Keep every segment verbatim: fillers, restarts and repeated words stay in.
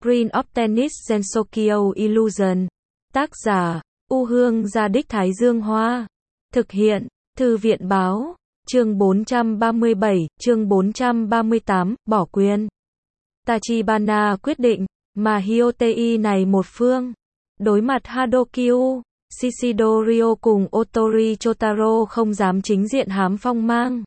Screen of Tennis Gensokyo Illusion. Tác giả, U Hương Gia Đích Thái Dương Hoa. Thực hiện, Thư viện Báo. Chương bốn trăm ba mươi bảy, chương bốn trăm ba mươi tám, bỏ quyền. Tachibana quyết định, mà Hyotei này một phương. Đối mặt Hadokyu, Shishido cùng Otori Chotaro không dám chính diện hám phong mang.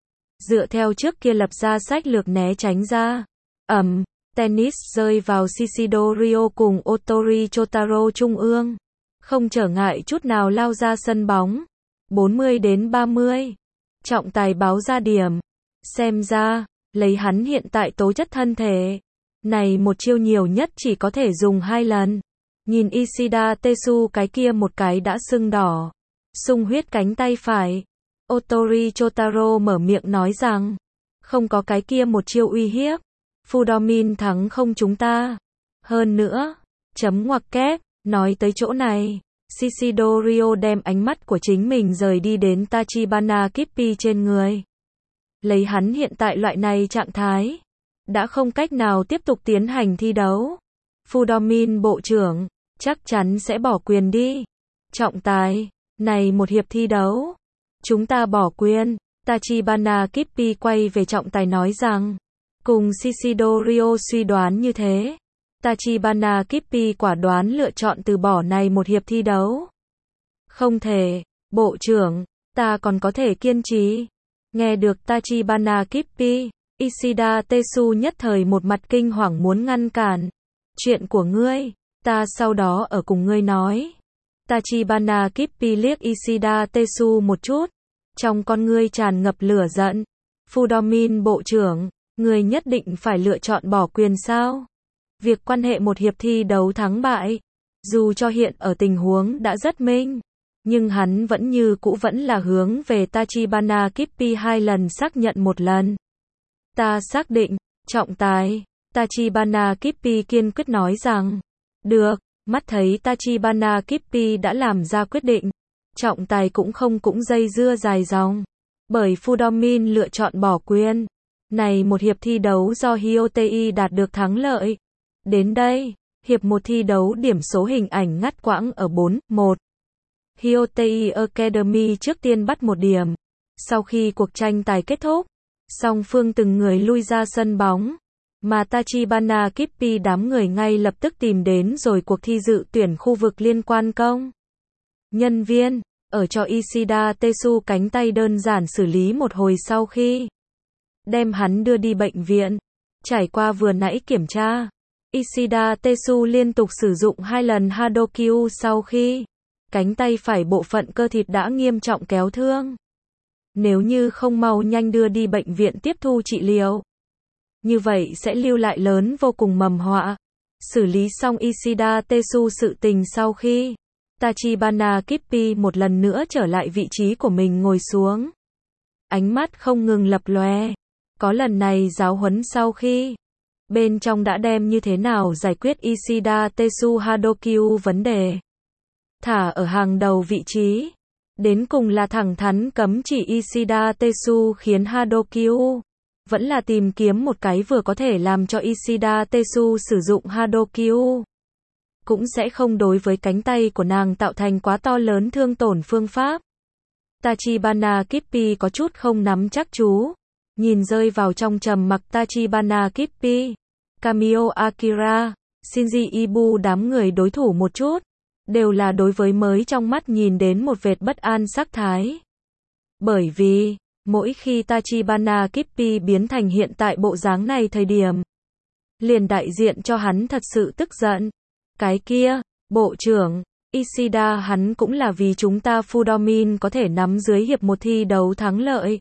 Dựa theo trước kia lập ra sách lược né tránh ra. Ẩm, tennis rơi vào Shishido cùng Otori Chotaro trung ương. Không trở ngại chút nào lao ra sân bóng. bốn mươi đến ba mươi. Trọng tài báo ra điểm. Xem ra, lấy hắn hiện tại tố chất thân thể. Này một chiêu nhiều nhất chỉ có thể dùng hai lần. Nhìn Ishida Tetsu cái kia một cái đã sưng đỏ. Sung huyết cánh tay phải. Otori Chotaro mở miệng nói rằng. Không có cái kia một chiêu uy hiếp. Fudomin thắng không chúng ta. Hơn nữa. Chấm ngoặc kép. Nói tới chỗ này. Shishido đem ánh mắt của chính mình rời đi đến Tachibana Kippi trên người. Lấy hắn hiện tại loại này trạng thái. Đã không cách nào tiếp tục tiến hành thi đấu. Fudomin bộ trưởng. Chắc chắn sẽ bỏ quyền đi. Trọng tài. Này một hiệp thi đấu. Chúng ta bỏ quyền. Tachibana Kippi quay về trọng tài nói rằng. Cùng Shishido suy đoán như thế. Tachibana Kippi quả đoán lựa chọn từ bỏ này một hiệp thi đấu. Không thể. Bộ trưởng. Ta còn có thể kiên trì. Nghe được Tachibana Kippi. Ishida Tetsu nhất thời một mặt kinh hoàng muốn ngăn cản. Chuyện của ngươi. Ta sau đó ở cùng ngươi nói. Tachibana Kippi liếc Ishida Tetsu một chút. Trong con ngươi tràn ngập lửa giận. Fudomin bộ trưởng. Ngươi nhất định phải lựa chọn bỏ quyền sao? Việc quan hệ một hiệp thi đấu thắng bại. Dù cho hiện ở tình huống đã rất minh. Nhưng hắn vẫn như cũ vẫn là hướng về Tachibana Kippi hai lần xác nhận một lần. Ta xác định. Trọng tài. Tachibana Kippi kiên quyết nói rằng. Được. Mắt thấy Tachibana Kippi đã làm ra quyết định. Trọng tài cũng không cũng dây dưa dài dòng. Bởi Fudomin lựa chọn bỏ quyền. Này một hiệp thi đấu do Hyotei đạt được thắng lợi. Đến đây, hiệp một thi đấu điểm số hình ảnh ngắt quãng ở bốn một. Hyotei Academy trước tiên bắt một điểm. Sau khi cuộc tranh tài kết thúc, song phương từng người lui ra sân bóng. Mà Tachibana Kippi đám người ngay lập tức tìm đến rồi cuộc thi dự tuyển khu vực liên quan công. Nhân viên, ở cho Ishida Tetsu cánh tay đơn giản xử lý một hồi sau khi đem hắn đưa đi bệnh viện. Trải qua vừa nãy kiểm tra, Ishida Tetsu liên tục sử dụng hai lần Hadokyu sau khi cánh tay phải bộ phận cơ thịt đã nghiêm trọng kéo thương. Nếu như không mau nhanh đưa đi bệnh viện tiếp thu trị liệu, như vậy sẽ lưu lại lớn vô cùng mầm họa. Xử lý xong Ishida Tetsu sự tình sau khi Tachibana Kippi một lần nữa trở lại vị trí của mình ngồi xuống. Ánh mắt không ngừng lập lòe. Có lần này giáo huấn sau khi bên trong đã đem như thế nào giải quyết Ishida Tetsu Hadokyu vấn đề. Thả ở hàng đầu vị trí. Đến cùng là thẳng thắn cấm chỉ Ishida Tetsu khiến Hadokyu. Vẫn là tìm kiếm một cái vừa có thể làm cho Ishida Tetsu sử dụng Hadokyu. Cũng sẽ không đối với cánh tay của nàng tạo thành quá to lớn thương tổn phương pháp. Tachibana Kippi có chút không nắm chắc chú. Nhìn rơi vào trong trầm mặc Tachibana Kippi, Kamio Akira, Shinji Ibu đám người đối thủ một chút. Đều là đối với mới trong mắt nhìn đến một vệt bất an sắc thái. Bởi vì, mỗi khi Tachibana Kippi biến thành hiện tại bộ dáng này thời điểm, liền đại diện cho hắn thật sự tức giận. Cái kia, bộ trưởng, Ishida hắn cũng là vì chúng ta Fudomin có thể nắm dưới hiệp một thi đấu thắng lợi.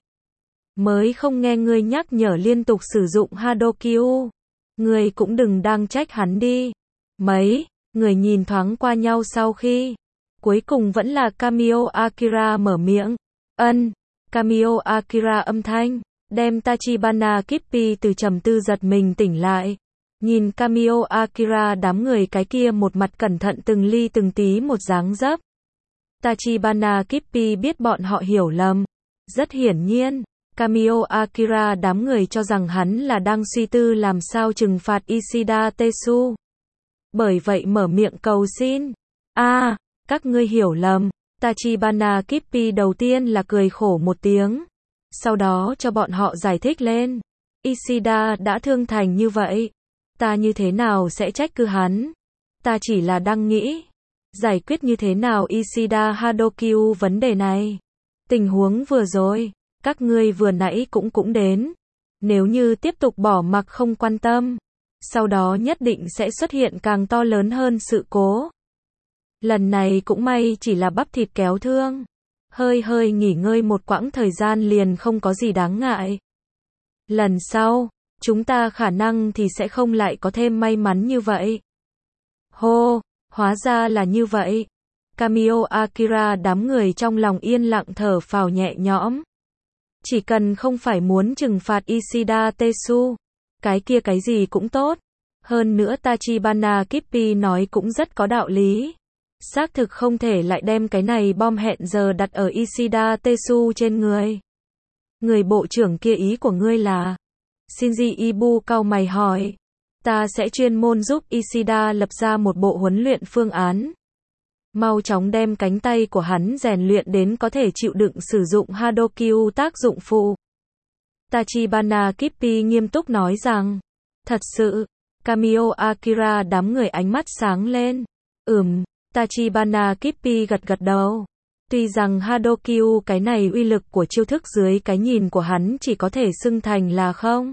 Mới không nghe ngươi nhắc nhở liên tục sử dụng Hadokyu. Ngươi cũng đừng đang trách hắn đi. Mấy, người nhìn thoáng qua nhau sau khi. Cuối cùng vẫn là Kamio Akira mở miệng. Ân, Kamio Akira âm thanh. Đem Tachibana Kippi từ trầm tư giật mình tỉnh lại. Nhìn Kamio Akira đám người cái kia một mặt cẩn thận từng ly từng tí một dáng dấp. Tachibana Kippi biết bọn họ hiểu lầm. Rất hiển nhiên. Kamio Akira đám người cho rằng hắn là đang suy tư làm sao trừng phạt Ishida Tetsu. bởi vậy mở miệng cầu xin. A, à, các ngươi hiểu lầm. Tachibana Kippi đầu tiên là cười khổ một tiếng, sau đó cho bọn họ giải thích lên. Ishida đã thương thành như vậy, ta như thế nào sẽ trách cứ hắn? Ta chỉ là đang nghĩ, giải quyết như thế nào Ishida Hadokyu vấn đề này. Tình huống vừa rồi, các ngươi vừa nãy cũng cũng đến. Nếu như tiếp tục bỏ mặc không quan tâm, sau đó nhất định sẽ xuất hiện càng to lớn hơn sự cố. Lần này cũng may chỉ là bắp thịt kéo thương. Hơi hơi nghỉ ngơi một quãng thời gian liền không có gì đáng ngại. Lần sau, chúng ta khả năng thì sẽ không lại có thêm may mắn như vậy. Hô, hóa ra là như vậy. Kamio Akira đám người trong lòng yên lặng thở phào nhẹ nhõm. Chỉ cần không phải muốn trừng phạt Ishida Tetsu, cái kia cái gì cũng tốt. Hơn nữa Tachibana Kippi nói cũng rất có đạo lý. Xác thực không thể lại đem cái này bom hẹn giờ đặt ở Ishida Tetsu trên người. Người bộ trưởng kia ý của ngươi là? Shinji Ibu cau mày hỏi. Ta sẽ chuyên môn giúp Ishida lập ra một bộ huấn luyện phương án. Mau chóng đem cánh tay của hắn rèn luyện đến có thể chịu đựng sử dụng Hadokyu tác dụng phụ. Tachibana Kippi nghiêm túc nói rằng. Thật sự, Kamio Akira đám người ánh mắt sáng lên. Ừm, Tachibana Kippi gật gật đầu. Tuy rằng Hadokyu cái này uy lực của chiêu thức dưới cái nhìn của hắn chỉ có thể xưng thành là không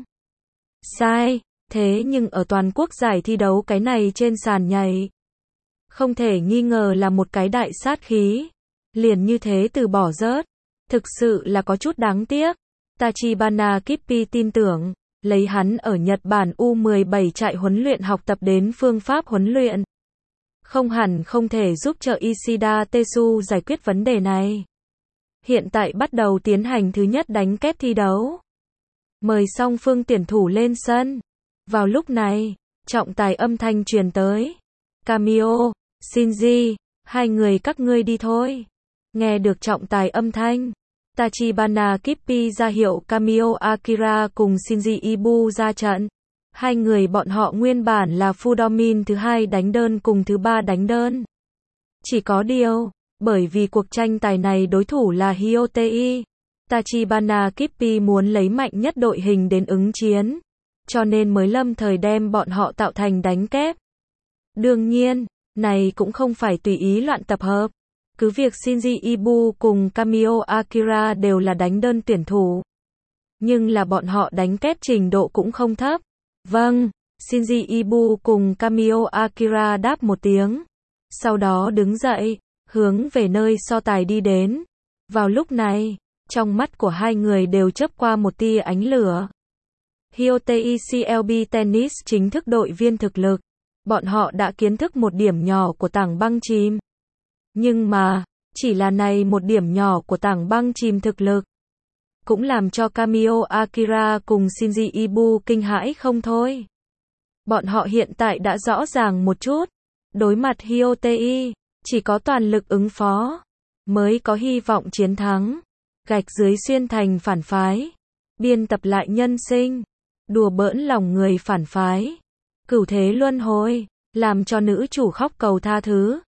sai, thế nhưng ở toàn quốc giải thi đấu cái này trên sàn nhảy, không thể nghi ngờ là một cái đại sát khí. Liền như thế từ bỏ rớt, thực sự là có chút đáng tiếc. Tachibana Kippi tin tưởng, lấy hắn ở Nhật Bản U mười bảy trại huấn luyện học tập đến phương pháp huấn luyện, không hẳn không thể giúp trợ Ishida Tetsu giải quyết vấn đề này. Hiện tại bắt đầu tiến hành thứ nhất đánh kép thi đấu. Mời song phương tuyển thủ lên sân. Vào lúc này, trọng tài âm thanh truyền tới. Kamio, Shinji, hai người các ngươi đi thôi. Nghe được trọng tài âm thanh, Tachibana Kippi ra hiệu Kamio Akira cùng Shinji Ibu ra trận. Hai người bọn họ nguyên bản là Fudomin thứ hai đánh đơn cùng thứ ba đánh đơn. Chỉ có điều, bởi vì cuộc tranh tài này đối thủ là Hyotei, Tachibana Kippi muốn lấy mạnh nhất đội hình đến ứng chiến, cho nên mới lâm thời đem bọn họ tạo thành đánh kép. Đương nhiên, này cũng không phải tùy ý loạn tập hợp. Cứ việc Shinji Ibu cùng Kamio Akira đều là đánh đơn tuyển thủ, nhưng là bọn họ đánh kép trình độ cũng không thấp. Vâng, Shinji Ibu cùng Kamio Akira đáp một tiếng. Sau đó đứng dậy, hướng về nơi so tài đi đến. Vào lúc này, trong mắt của hai người đều chớp qua một tia ánh lửa. Hyotei xê lờ bê Tennis chính thức đội viên thực lực. Bọn họ đã kiến thức một điểm nhỏ của tảng băng chìm. Nhưng mà, chỉ là này một điểm nhỏ của tảng băng chìm thực lực, cũng làm cho Kamio Akira cùng Shinji Ibu kinh hãi không thôi. Bọn họ hiện tại đã rõ ràng một chút, đối mặt Hyotei, chỉ có toàn lực ứng phó, mới có hy vọng chiến thắng. Gạch dưới xuyên thành phản phái, biên tập lại nhân sinh, đùa bỡn lòng người phản phái, cửu thế luân hồi, làm cho nữ chủ khóc cầu tha thứ.